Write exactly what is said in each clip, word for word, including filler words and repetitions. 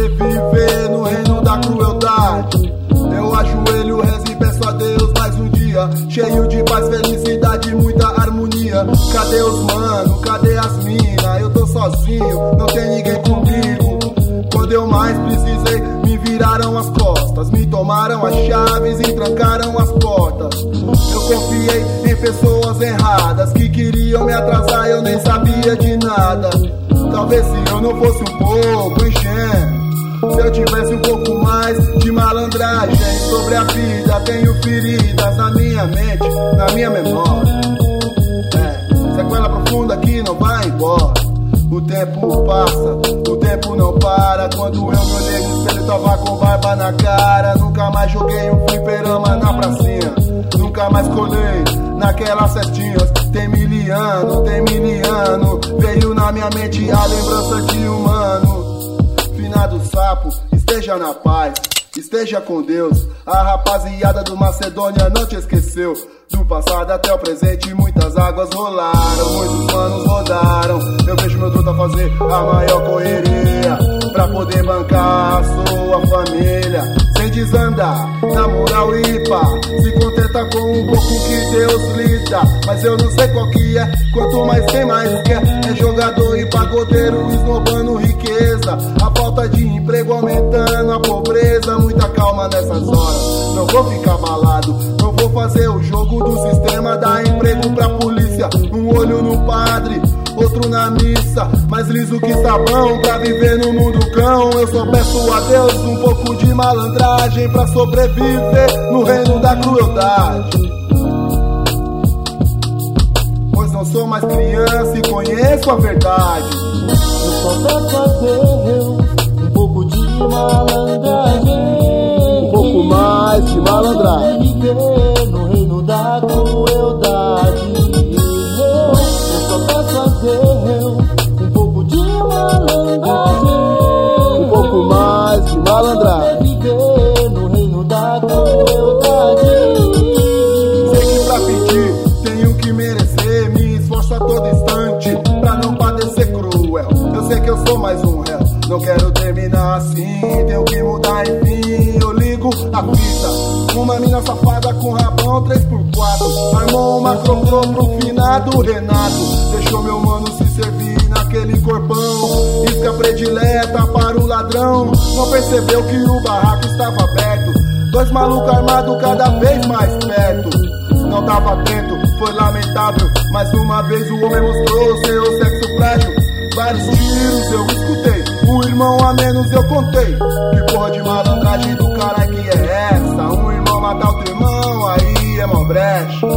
sobreviver no reino da crueldade. Eu ajoelho, rezo e peço a Deus mais um dia cheio de paz, felicidade e muita harmonia. Cadê os mano? Cadê as mina? Eu tô sozinho, não tem ninguém comigo. Quando eu mais precisei, me viraram as costas, me tomaram as chaves e trancaram as portas. Eu confiei em pessoas erradas que queriam me atrasar, eu nem sabia de nada. Talvez se eu não fosse um pouco ingênuo, se eu tivesse um pouco mais de malandragem sobre a vida, tenho feridas na minha mente, na minha memória. É, sequela profunda que não vai embora. O tempo passa, o tempo não para. Quando eu me olhei no espelho, tava com barba na cara. Nunca mais joguei um fliperama na pracinha, nunca mais colei naquelas cestinhas. Tem miliano, tem miliano. Veio na minha mente a lembrança de um mano. Finado sapo, esteja na paz, esteja com Deus. A rapaziada do Macedônia não te esqueceu. Do passado até o presente muitas águas rolaram, muitos manos rodaram. Eu vejo meu truta fazer a maior correria pra poder bancar a sua família sem desandar, na moral e pá. Se contenta com um pouco que Deus lhe dá, mas eu não sei qual que é. Quanto mais tem, mais quer. É jogador e pagodeiro esnobando riqueza, a falta de emprego aumentando a pobreza. Muita calma nessas horas, não vou ficar abalado, não vou fazer o jogo do sistema, dar emprego pra polícia. Um olho no padre, outro na missa, mais liso que sabão pra viver no mundo cão. Eu só peço a Deus um pouco de malandragem pra sobreviver no reino da crueldade. Pois não sou mais criança e conheço a verdade. Eu só peço a Deus um pouco de malandragem, um pouco mais de malandragem no reino da crueldade. Eu só peço a Deus um pouco de malandragem, um pouco mais de malandragem no reino da crueldade. Sei que pra pedir tenho que merecer, me esforço a todo instante pra não padecer cruel. Eu sei que eu sou mais um réu, não quero terminar assim, tenho que mudar enfim. Eu ligo a fita, uma mina safada com rabão três por quatro, armou uma crocrô pro finado Renato. Deixou meu mano se servir naquele corpão, isca predileta para o ladrão. Não percebeu que o barraco estava aberto, dois malucos armados cada vez mais perto. Não tava atento, foi lamentável, mais uma vez o homem mostrou seu sexo frágil. Vários tiros eu escutei, um irmão a menos eu contei. Que porra de malandragem do caralho que é essa? Um irmão matar outro irmão, aí é mó brecha.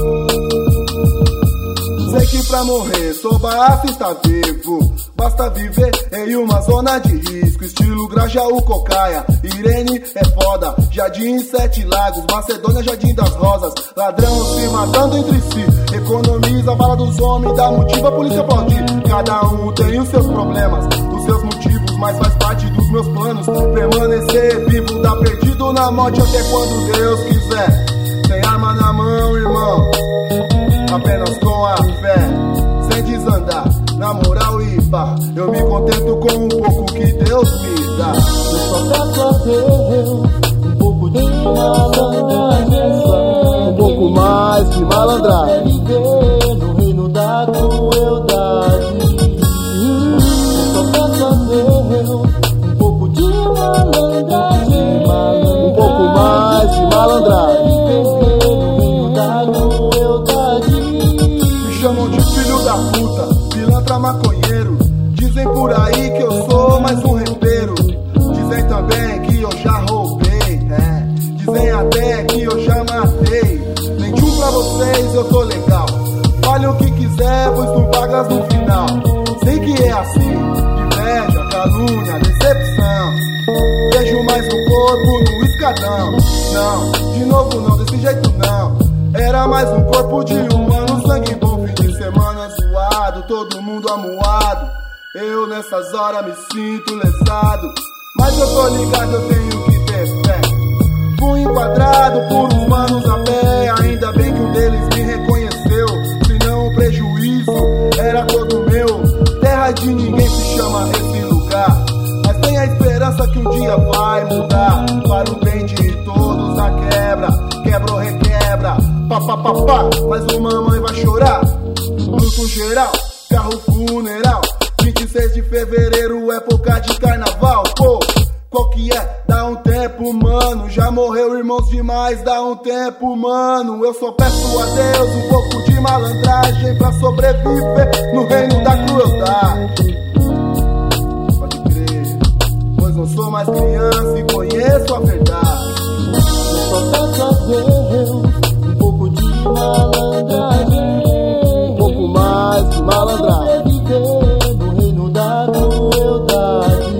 Sei que pra morrer sou basta estar vivo, basta viver em uma zona de risco, estilo Grajaú, Cocaia, Irene é foda, Jardim Sete Lagos, Macedônia, Jardim das Rosas. Ladrão se matando entre si, economiza a bala dos homens, dá motivo a polícia pode ir. Cada um tem os seus problemas, os seus motivos, mas faz parte dos meus planos permanecer vivo, tá perdido na morte até quando Deus quiser. Sem arma na mão, irmão, apenas com a fé, sem desandar, na moral e pá. Eu me contento com um pouco que Deus me dá. Eu só peço a Deus um pouco de malandragem, um pouco mais de malandragem viver no reino da crueldade. Eu só peço a Deus um pouco de malandragem, um pouco mais de malandragem. Chamam de filho da puta, pilantra maconheiro. Dizem por aí que eu sou mais um repeiro. Dizem também que eu já roubei, é. Dizem até que eu já matei. Mentiu pra vocês, eu tô legal. Fale o que quiser, pois tu pagas no final. Sei que é assim, inveja, calúnia, decepção. Vejo mais um corpo no escadão. Não, de novo não, desse jeito não. Era mais um corpo de humano, sangue bom. Semana zoado, todo mundo amuado. Eu nessas horas me sinto lesado, mas eu tô ligado, eu tenho que ter fé. Fui enquadrado por uns manos a pé, ainda bem que um deles me reconheceu. Senão o prejuízo era todo meu. Terra de ninguém se chama esse lugar, mas tem a esperança dia vai mudar para o bem de todos. A quebra, quebra ou requebra, pá, pá, pá, pá, mas o mamãe vai chorar. Luto geral, carro funeral, vinte e seis de fevereiro, época de carnaval. Pô, qual que é? Dá um tempo, mano. Já morreu irmãos demais, dá um tempo, mano. Eu só peço a Deus um pouco de malandragem pra sobreviver no reino da crueldade. Pode crer, pois não sou mais criança e conheço a verdade. Eu só peço a Deus um pouco de malandragem, um pouco mais de malandragem, sobreviver no reino da crueldade.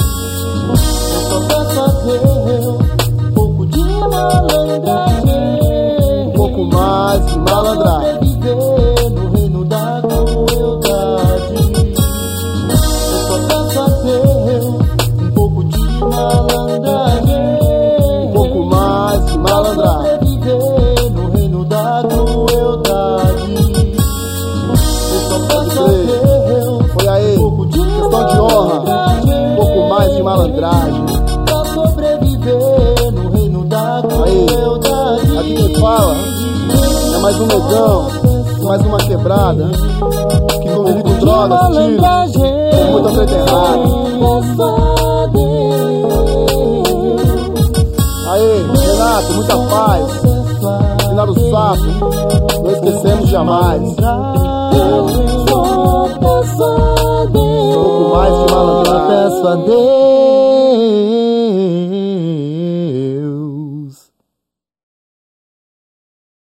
Um pouco de malandragem, um pouco mais de malandragem, sobreviver no reino da crueldade. Eu só peço a Deus um pouco de malandragem, um pouco mais de malandragem, sobreviver no reino da crueldade. Eu só peço a Deus foi aí, um pouco de questão de honra, um pouco mais de malandragem. Sobreviver no reino da crueldade. Aqui quem fala é mais um negão, mais uma quebrada que convive com drogas, tiros, com muita treta errada. Aê, Renato, muita paz. Final do sapo, não esquecemos jamais. Um pouco mais de malandragem. Peço a Deus